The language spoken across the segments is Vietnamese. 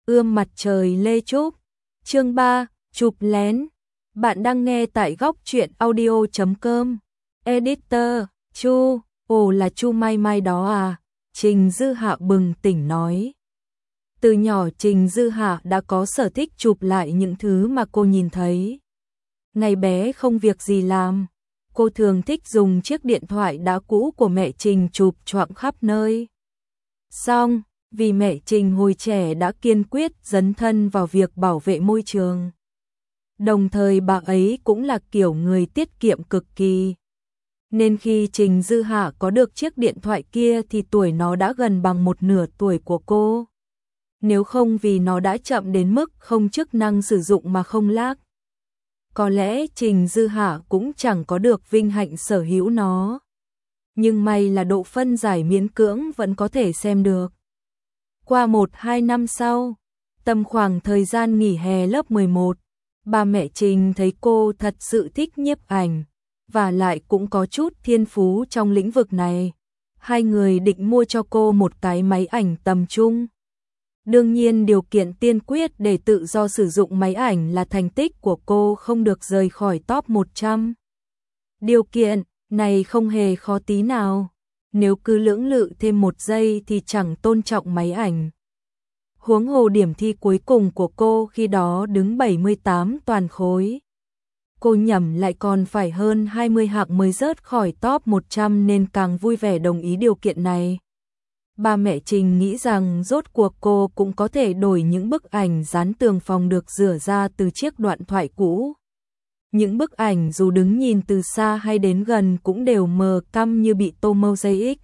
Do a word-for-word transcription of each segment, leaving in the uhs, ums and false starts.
Ươm mặt trời Lê Trúc. Chương ba, chụp lén. Bạn đang nghe tại góc truyện audio chấm com. Editor, Chu, ồ là Chu Mai Mai đó à? Trình Dư Hạ bừng tỉnh nói. Từ nhỏ Trình Dư Hạ đã có sở thích chụp lại những thứ mà cô nhìn thấy. Ngày bé không việc gì làm, cô thường thích dùng chiếc điện thoại đã cũ của mẹ Trình chụp choạng khắp nơi. Xong, vì mẹ Trình hồi trẻ đã kiên quyết dấn thân vào việc bảo vệ môi trường. Đồng thời bà ấy cũng là kiểu người tiết kiệm cực kỳ. Nên khi Trình Dư Hạ có được chiếc điện thoại kia thì tuổi nó đã gần bằng một nửa tuổi của cô. Nếu không vì nó đã chậm đến mức không chức năng sử dụng mà không lag, có lẽ Trình Dư Hạ cũng chẳng có được vinh hạnh sở hữu nó. Nhưng may là độ phân giải miễn cưỡng vẫn có thể xem được. Qua một hai năm sau, tầm khoảng thời gian nghỉ hè lớp mười một, bà mẹ Trình thấy cô thật sự thích nhiếp ảnh, và lại cũng có chút thiên phú trong lĩnh vực này. Hai người định mua cho cô một cái máy ảnh tầm trung. Đương nhiên điều kiện tiên quyết để tự do sử dụng máy ảnh là thành tích của cô không được rời khỏi top một trăm. Điều kiện này không hề khó tí nào. Nếu cứ lưỡng lự thêm một giây thì chẳng tôn trọng máy ảnh. Huống hồ điểm thi cuối cùng của cô khi đó đứng bảy mươi tám toàn khối. Cô nhẩm lại còn phải hơn hai mươi hạng mới rớt khỏi top một trăm nên càng vui vẻ đồng ý điều kiện này. Ba mẹ Trình nghĩ rằng rốt cuộc cô cũng có thể đổi những bức ảnh dán tường phòng được rửa ra từ chiếc điện thoại cũ. Những bức ảnh dù đứng nhìn từ xa hay đến gần cũng đều mờ căm như bị tô mosaic.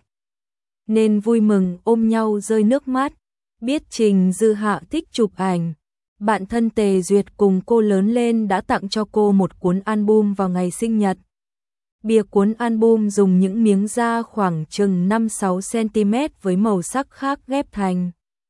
Nên vui mừng ôm nhau rơi nước mắt. Biết Trình Dư Hạ thích chụp ảnh, bạn thân Tề Duyệt cùng cô lớn lên đã tặng cho cô một cuốn album vào ngày sinh nhật. Bìa cuốn album dùng những miếng da khoảng chừng năm sáu xăng-ti-mét với màu sắc khác ghép thành.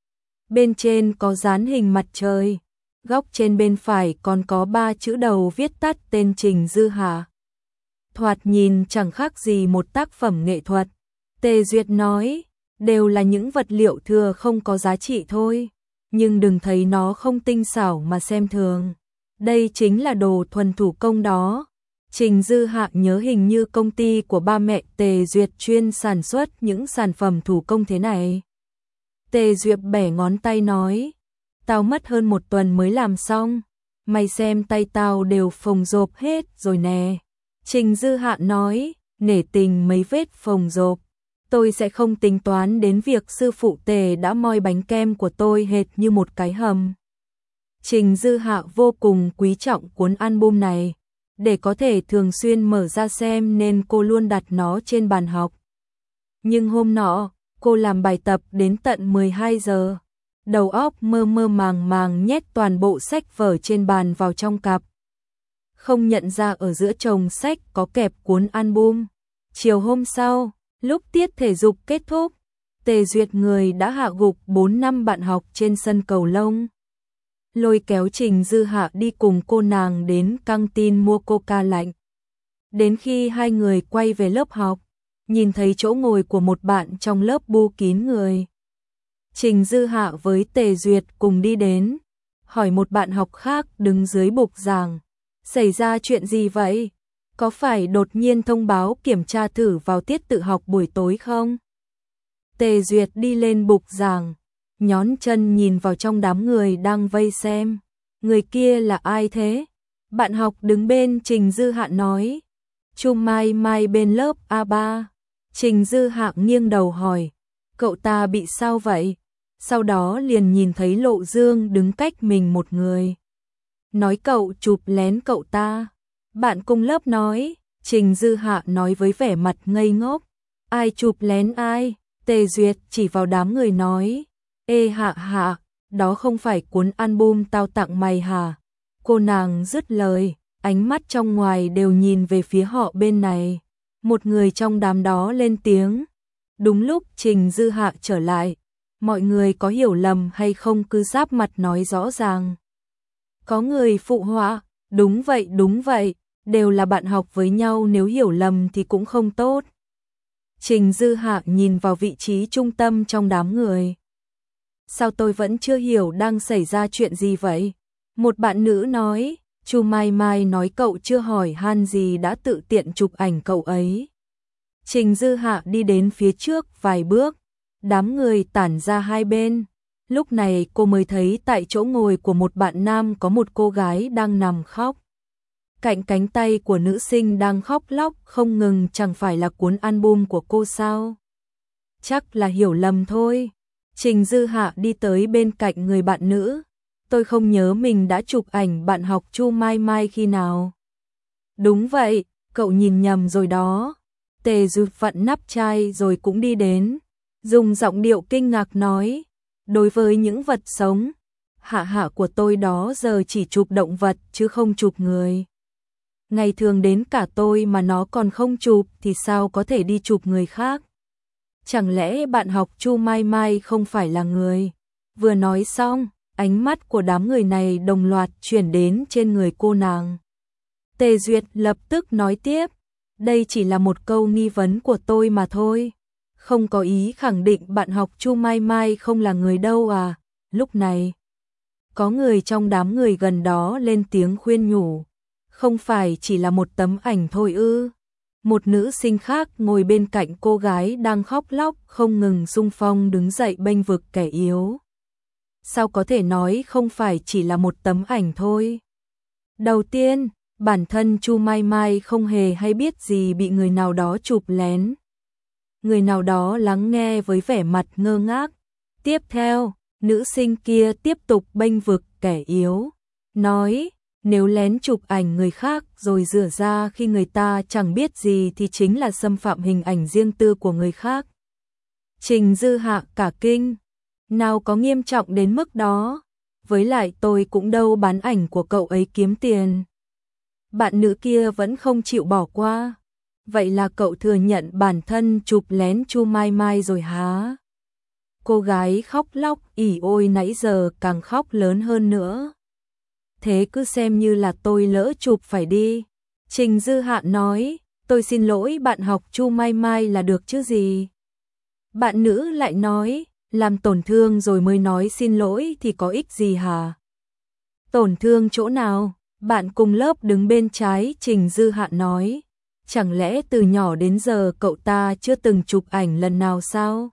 Bên trên có dán hình mặt trời, góc trên bên phải còn có ba chữ đầu viết tắt tên Trình Dư Hạ. Thoạt nhìn chẳng khác gì một tác phẩm nghệ thuật. Tề Duyệt nói, đều là những vật liệu thừa không có giá trị thôi, nhưng đừng thấy nó không tinh xảo mà xem thường. Đây chính là đồ thuần thủ công đó. Trình Dư Hạ nhớ hình như công ty của ba mẹ Tề Duyệt chuyên sản xuất những sản phẩm thủ công thế này. Tề Duyệt bẻ ngón tay nói, tao mất hơn một tuần mới làm xong, mày xem tay tao đều phồng rộp hết rồi nè. Trình Dư Hạ nói, nể tình mấy vết phồng rộp, tôi sẽ không tính toán đến việc sư phụ Tề đã moi bánh kem của tôi hệt như một cái hầm. Trình Dư Hạ vô cùng quý trọng cuốn album này. Để có thể thường xuyên mở ra xem nên cô luôn đặt nó trên bàn học. Nhưng hôm nọ, cô làm bài tập đến tận mười hai giờ. Đầu óc mơ mơ màng màng nhét toàn bộ sách vở trên bàn vào trong cặp. Không nhận ra ở giữa chồng sách có kẹp cuốn album. Chiều hôm sau, lúc tiết thể dục kết thúc, Tề Duyệt người đã hạ gục bốn năm bạn học trên sân cầu lông. Lôi kéo Trình Dư Hạ đi cùng cô nàng đến căng tin mua coca lạnh. Đến khi hai người quay về lớp học, nhìn thấy chỗ ngồi của một bạn trong lớp bu kín người. Trình Dư Hạ với Tề Duyệt cùng đi đến, hỏi một bạn học khác đứng dưới bục giảng, xảy ra chuyện gì vậy? Có phải đột nhiên thông báo kiểm tra thử vào tiết tự học buổi tối không? Tề Duyệt đi lên bục giảng, nhón chân nhìn vào trong đám người đang vây xem. Người kia là ai thế? Bạn học đứng bên Trình Dư Hạ nói. Chu Mai Mai bên lớp a ba. Trình Dư Hạ nghiêng đầu hỏi, cậu ta bị sao vậy? Sau đó liền nhìn thấy Lộ Dương đứng cách mình một người. Nói cậu chụp lén cậu ta. Bạn cùng lớp nói. Trình Dư Hạ nói với vẻ mặt ngây ngốc. Ai chụp lén ai? Tề Duyệt chỉ vào đám người nói. Ê Hạ Hạ, đó không phải cuốn album tao tặng mày hả? Cô nàng dứt lời, ánh mắt trong ngoài đều nhìn về phía họ bên này. Một người trong đám đó lên tiếng. Đúng lúc Trình Dư Hạ trở lại, mọi người có hiểu lầm hay không cứ giáp mặt nói rõ ràng. Có người phụ họa, đúng vậy đúng vậy, đều là bạn học với nhau, nếu hiểu lầm thì cũng không tốt. Trình Dư Hạ nhìn vào vị trí trung tâm trong đám người. Sao tôi vẫn chưa hiểu đang xảy ra chuyện gì vậy? Một bạn nữ nói, Chu Mai Mai nói cậu chưa hỏi han gì đã tự tiện chụp ảnh cậu ấy. Trình Dư Hạ đi đến phía trước vài bước, đám người tản ra hai bên. Lúc này cô mới thấy tại chỗ ngồi của một bạn nam có một cô gái đang nằm khóc. Cạnh cánh tay của nữ sinh đang khóc lóc không ngừng, chẳng phải là cuốn album của cô sao? Chắc là hiểu lầm thôi. Trình Dư Hạ đi tới bên cạnh người bạn nữ. Tôi không nhớ mình đã chụp ảnh bạn học Chu Mai Mai khi nào. Đúng vậy, cậu nhìn nhầm rồi đó. Tề Duyệt vặn nắp chai rồi cũng đi đến, dùng giọng điệu kinh ngạc nói, đối với những vật sống, hạ hạ của tôi đó giờ chỉ chụp động vật chứ không chụp người. Ngày thường đến cả tôi mà nó còn không chụp thì sao có thể đi chụp người khác? Chẳng lẽ bạn học Chu Mai Mai không phải là người? Vừa nói xong, ánh mắt của đám người này đồng loạt chuyển đến trên người cô nàng. Tề Duyệt lập tức nói tiếp, đây chỉ là một câu nghi vấn của tôi mà thôi, không có ý khẳng định bạn học Chu Mai Mai không là người đâu à. Lúc này, có người trong đám người gần đó lên tiếng khuyên nhủ, không phải chỉ là một tấm ảnh thôi ư? Một nữ sinh khác ngồi bên cạnh cô gái đang khóc lóc không ngừng xung phong đứng dậy bênh vực kẻ yếu. Sao có thể nói không phải chỉ là một tấm ảnh thôi? Đầu tiên, bản thân Chu Mai Mai không hề hay biết gì bị người nào đó chụp lén. Người nào đó lắng nghe với vẻ mặt ngơ ngác. Tiếp theo, nữ sinh kia tiếp tục bênh vực kẻ yếu, nói, nếu lén chụp ảnh người khác rồi rửa ra khi người ta chẳng biết gì thì chính là xâm phạm hình ảnh riêng tư của người khác. Trình Dư Hạ cả kinh, nào có nghiêm trọng đến mức đó, với lại tôi cũng đâu bán ảnh của cậu ấy kiếm tiền. Bạn nữ kia vẫn không chịu bỏ qua. Vậy là cậu thừa nhận bản thân chụp lén Chu Mai Mai rồi hả? Cô gái khóc lóc ỉ ôi nãy giờ càng khóc lớn hơn nữa. Thế cứ xem như là tôi lỡ chụp phải đi. Trình Dư Hạ nói, tôi xin lỗi bạn học Chu Mai Mai là được chứ gì. Bạn nữ lại nói, làm tổn thương rồi mới nói xin lỗi thì có ích gì hả? Tổn thương chỗ nào? Bạn cùng lớp đứng bên trái Trình Dư Hạ nói, chẳng lẽ từ nhỏ đến giờ cậu ta chưa từng chụp ảnh lần nào sao?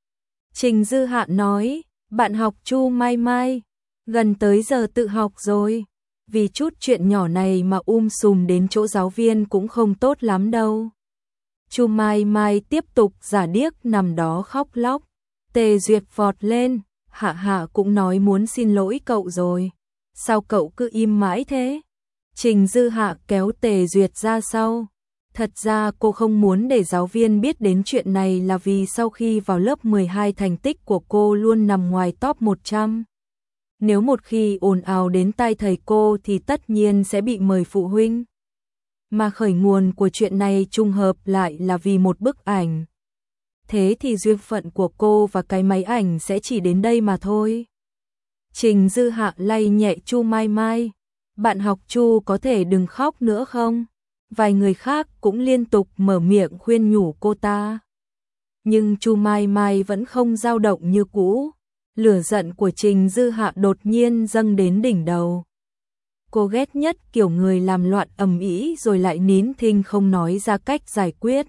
Trình Dư Hạ nói, bạn học Chu Mai Mai, gần tới giờ tự học rồi, vì chút chuyện nhỏ này mà um sùm đến chỗ giáo viên cũng không tốt lắm đâu. Chu Mai Mai tiếp tục giả điếc nằm đó khóc lóc. Tề Duyệt vọt lên, Hạ Hạ cũng nói muốn xin lỗi cậu rồi. Sao cậu cứ im mãi thế? Trình Dư Hạ kéo Tề Duyệt ra sau. Thật ra cô không muốn để giáo viên biết đến chuyện này là vì sau khi vào lớp mười hai thành tích của cô luôn nằm ngoài top một trăm. Nếu một khi ồn ào đến tai thầy cô thì tất nhiên sẽ bị mời phụ huynh. Mà khởi nguồn của chuyện này trùng hợp lại là vì một bức ảnh. Thế thì duyên phận của cô và cái máy ảnh sẽ chỉ đến đây mà thôi. Trình Dư Hạ lay nhẹ Chu Mai Mai. Bạn học Chu có thể đừng khóc nữa không? Vài người khác cũng liên tục mở miệng khuyên nhủ cô ta. Nhưng Chu Mai Mai vẫn không dao động như cũ. Lửa giận của Trình Dư Hạ đột nhiên dâng đến đỉnh đầu. Cô ghét nhất kiểu người làm loạn ầm ĩ rồi lại nín thinh không nói ra cách giải quyết.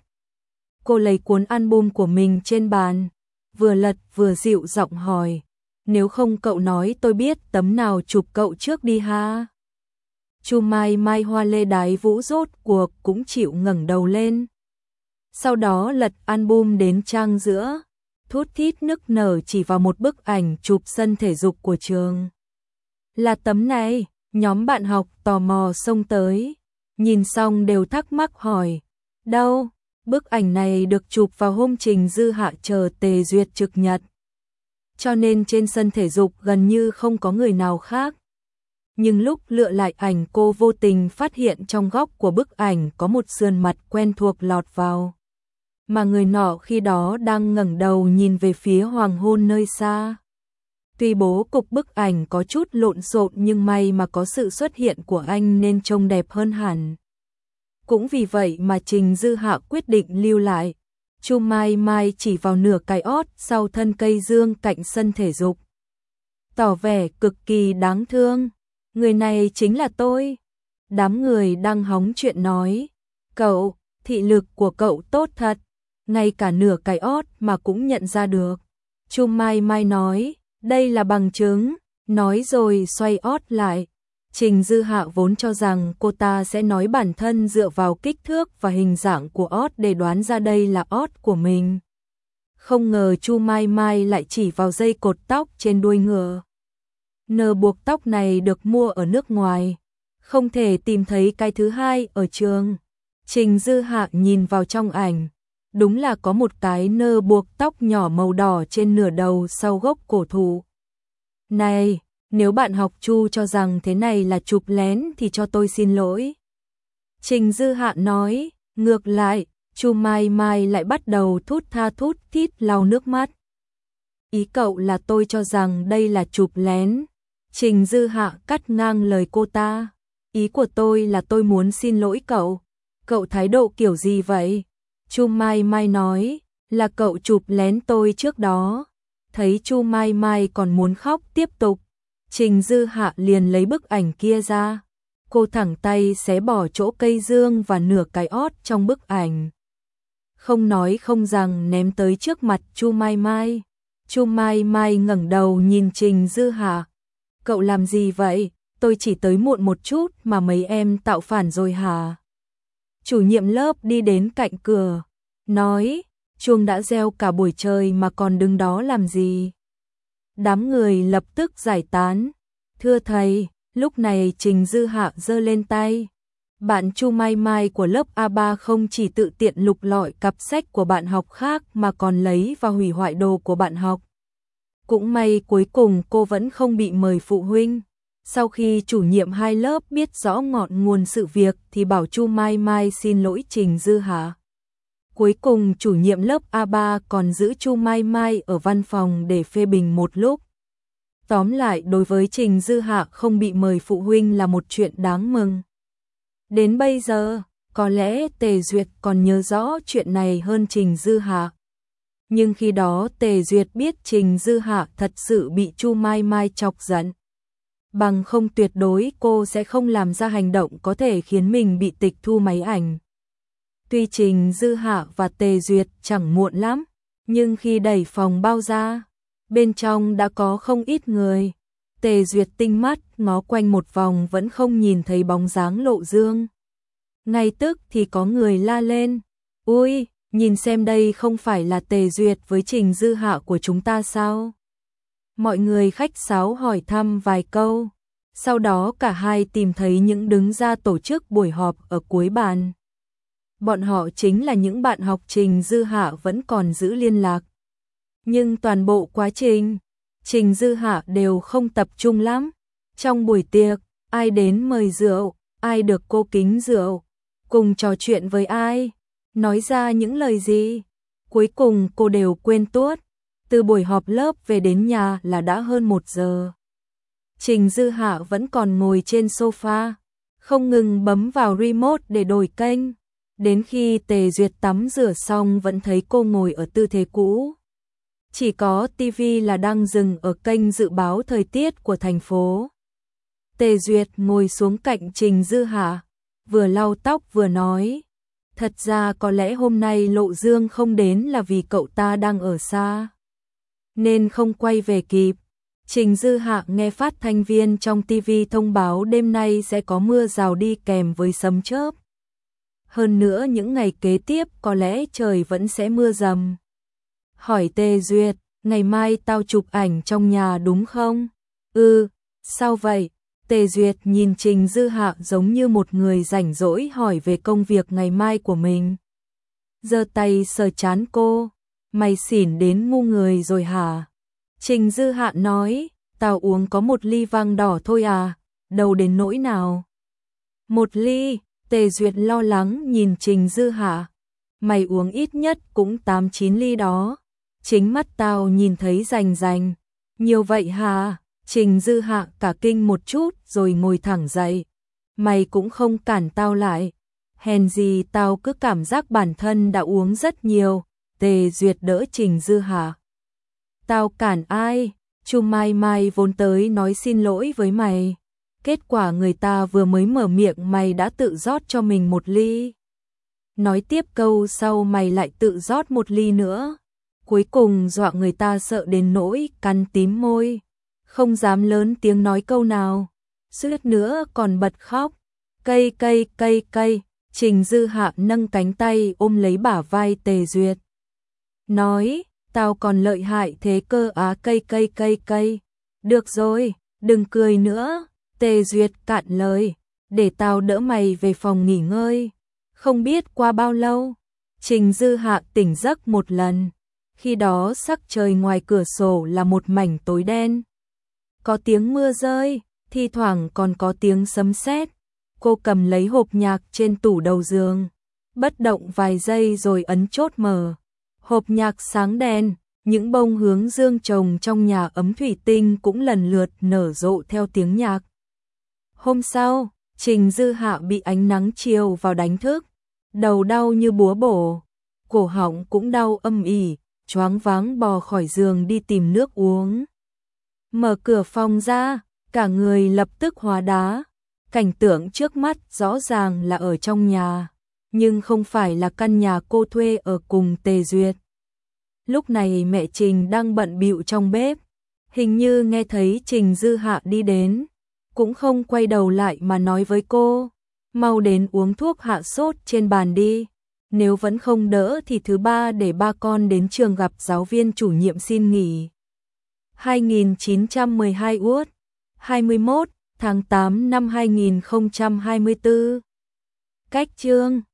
Cô lấy cuốn album của mình trên bàn, vừa lật vừa dịu giọng hỏi, nếu không cậu nói tôi biết tấm nào chụp cậu trước đi ha. Chu Mai Mai hoa lê đái vũ rốt cuộc cũng chịu ngẩng đầu lên. Sau đó lật album đến trang giữa, thút thít nức nở chỉ vào một bức ảnh chụp sân thể dục của trường. Là tấm này, nhóm bạn học tò mò xông tới, nhìn xong đều thắc mắc hỏi, đâu? Bức ảnh này được chụp vào hôm Trình Dư Hạ chờ Tề Duyệt trực nhật. Cho nên trên sân thể dục gần như không có người nào khác. Nhưng lúc lựa lại ảnh cô vô tình phát hiện trong góc của bức ảnh có một sườn mặt quen thuộc lọt vào. Mà người nọ khi đó đang ngẩng đầu nhìn về phía hoàng hôn nơi xa. Tuy bố cục bức ảnh có chút lộn xộn nhưng may mà có sự xuất hiện của anh nên trông đẹp hơn hẳn. Cũng vì vậy mà Trình Dư Hạ quyết định lưu lại. Chu Mai Mai chỉ vào nửa cái ót sau thân cây dương cạnh sân thể dục, tỏ vẻ cực kỳ đáng thương. Người này chính là tôi. Đám người đang hóng chuyện nói. Cậu, thị lực của cậu tốt thật. Ngay cả nửa cái ót mà cũng nhận ra được. Chu Mai Mai nói, đây là bằng chứng. Nói rồi xoay ót lại. Trình Dư Hạ vốn cho rằng cô ta sẽ nói bản thân dựa vào kích thước và hình dạng của ót để đoán ra đây là ót của mình. Không ngờ Chu Mai Mai lại chỉ vào dây cột tóc trên đuôi ngựa. Nờ buộc tóc này được mua ở nước ngoài, không thể tìm thấy cái thứ hai ở trường. Trình Dư Hạ nhìn vào trong ảnh, đúng là có một cái nơ buộc tóc nhỏ màu đỏ trên nửa đầu sau gốc cổ thụ. Này, nếu bạn học Chu cho rằng thế này là chụp lén thì cho tôi xin lỗi. Trình Dư Hạ nói, ngược lại, Chu Mai Mai lại bắt đầu thút tha thút thít lau nước mắt. Ý cậu là tôi cho rằng đây là chụp lén. Trình Dư Hạ cắt ngang lời cô ta. Ý của tôi là tôi muốn xin lỗi cậu. Cậu thái độ kiểu gì vậy? Chu Mai Mai nói, là cậu chụp lén tôi trước đó. Thấy Chu Mai Mai còn muốn khóc tiếp tục, Trình Dư Hạ liền lấy bức ảnh kia ra. Cô thẳng tay xé bỏ chỗ cây dương và nửa cái ót trong bức ảnh. Không nói không rằng ném tới trước mặt Chu Mai Mai. Chu Mai Mai ngẩng đầu nhìn Trình Dư Hạ. Cậu làm gì vậy? Tôi chỉ tới muộn một chút mà mấy em tạo phản rồi hả? Chủ nhiệm lớp đi đến cạnh cửa, nói, chuông đã reo cả buổi trời mà còn đứng đó làm gì? Đám người lập tức giải tán. Thưa thầy, lúc này Trình Dư Hạ giơ lên tay. Bạn Chu Mai Mai của lớp A ba không chỉ tự tiện lục lọi cặp sách của bạn học khác mà còn lấy và hủy hoại đồ của bạn học. Cũng may cuối cùng cô vẫn không bị mời phụ huynh. Sau khi chủ nhiệm hai lớp biết rõ ngọn nguồn sự việc thì bảo Chu Mai Mai xin lỗi Trình Dư Hạ. Cuối cùng chủ nhiệm lớp A ba còn giữ Chu Mai Mai ở văn phòng để phê bình một lúc. Tóm lại đối với Trình Dư Hạ không bị mời phụ huynh là một chuyện đáng mừng. Đến bây giờ, có lẽ Tề Duyệt còn nhớ rõ chuyện này hơn Trình Dư Hạ. Nhưng khi đó Tề Duyệt biết Trình Dư Hạ thật sự bị Chu Mai Mai chọc giận. Bằng không tuyệt đối cô sẽ không làm ra hành động có thể khiến mình bị tịch thu máy ảnh. Tuy Trình Dư Hạ và Tề Duyệt chẳng muộn lắm, nhưng khi đẩy phòng bao ra, bên trong đã có không ít người. Tề Duyệt tinh mắt ngó quanh một vòng vẫn không nhìn thấy bóng dáng Lộ Dương. Ngay tức thì có người la lên, ui, nhìn xem đây không phải là Tề Duyệt với Trình Dư Hạ của chúng ta sao? Mọi người khách sáo hỏi thăm vài câu, sau đó cả hai tìm thấy những đứng ra tổ chức buổi họp ở cuối bàn. Bọn họ chính là những bạn học Trình Dư Hạ vẫn còn giữ liên lạc. Nhưng toàn bộ quá trình, Trình Dư Hạ đều không tập trung lắm. Trong buổi tiệc, ai đến mời rượu, ai được cô kính rượu, cùng trò chuyện với ai, nói ra những lời gì. Cuối cùng cô đều quên tuốt. Từ buổi họp lớp về đến nhà là đã hơn một giờ. Trình Dư Hạ vẫn còn ngồi trên sofa, không ngừng bấm vào remote để đổi kênh. Đến khi Tề Duyệt tắm rửa xong vẫn thấy cô ngồi ở tư thế cũ. Chỉ có tivi là đang dừng ở kênh dự báo thời tiết của thành phố. Tề Duyệt ngồi xuống cạnh Trình Dư Hạ, vừa lau tóc vừa nói. Thật ra có lẽ hôm nay Lộ Dương không đến là vì cậu ta đang ở xa, nên không quay về kịp. Trình Dư Hạ nghe phát thanh viên trong tivi thông báo đêm nay sẽ có mưa rào đi kèm với sấm chớp. Hơn nữa những ngày kế tiếp có lẽ trời vẫn sẽ mưa dầm. Hỏi Tề Duyệt, ngày mai tao chụp ảnh trong nhà đúng không? Ừ, sao vậy? Tề Duyệt nhìn Trình Dư Hạ giống như một người rảnh rỗi hỏi về công việc ngày mai của mình. Giơ tay sờ trán cô, mày xỉn đến ngu người rồi hả? Trình Dư Hạ nói, tao uống có một ly vang đỏ thôi à, đâu đến nỗi nào. Một ly, Tề Duyệt lo lắng nhìn Trình Dư Hạ. Mày uống ít nhất cũng tám chín ly đó. Chính mắt tao nhìn thấy rành rành. Nhiều vậy hả? Trình Dư Hạ cả kinh một chút rồi ngồi thẳng dậy. Mày cũng không cản tao lại. Hèn gì tao cứ cảm giác bản thân đã uống rất nhiều. Tề Duyệt đỡ Trình Dư Hạ. Tao cản ai? Chu Mai Mai vốn tới nói xin lỗi với mày. Kết quả người ta vừa mới mở miệng mày đã tự rót cho mình một ly. Nói tiếp câu sau mày lại tự rót một ly nữa. Cuối cùng dọa người ta sợ đến nỗi cắn tím môi. Không dám lớn tiếng nói câu nào. Suýt nữa còn bật khóc. Cây cây cây cây. Trình Dư Hạ nâng cánh tay ôm lấy bả vai Tề Duyệt. Nói, tao còn lợi hại thế cơ á cây cây cây cây. Được rồi, đừng cười nữa. Tề Duyệt cạn lời, để tao đỡ mày về phòng nghỉ ngơi. Không biết qua bao lâu, Trình Dư Hạ tỉnh giấc một lần. Khi đó sắc trời ngoài cửa sổ là một mảnh tối đen. Có tiếng mưa rơi, thi thoảng còn có tiếng sấm sét. Cô cầm lấy hộp nhạc trên tủ đầu giường, bất động vài giây rồi ấn chốt mở. Hộp nhạc sáng đèn, những bông hướng dương trồng trong nhà ấm thủy tinh cũng lần lượt nở rộ theo tiếng nhạc. Hôm sau, Trình Dư Hạ bị ánh nắng chiều vào đánh thức, đầu đau như búa bổ, cổ họng cũng đau âm ỉ, choáng váng bò khỏi giường đi tìm nước uống. Mở cửa phòng ra, cả người lập tức hóa đá. Cảnh tượng trước mắt rõ ràng là ở trong nhà, nhưng không phải là căn nhà cô thuê ở cùng Tề Duyệt. Lúc này mẹ Trình đang bận bịu trong bếp, hình như nghe thấy Trình Dư Hạ đi đến, cũng không quay đầu lại mà nói với cô, mau đến uống thuốc hạ sốt trên bàn đi, nếu vẫn không đỡ thì thứ ba để ba con đến trường gặp giáo viên chủ nhiệm xin nghỉ. hai nghìn chín trăm mười hai Uất, hai mươi mốt tháng tám năm hai nghìn không trăm hai mươi tư. Cách chương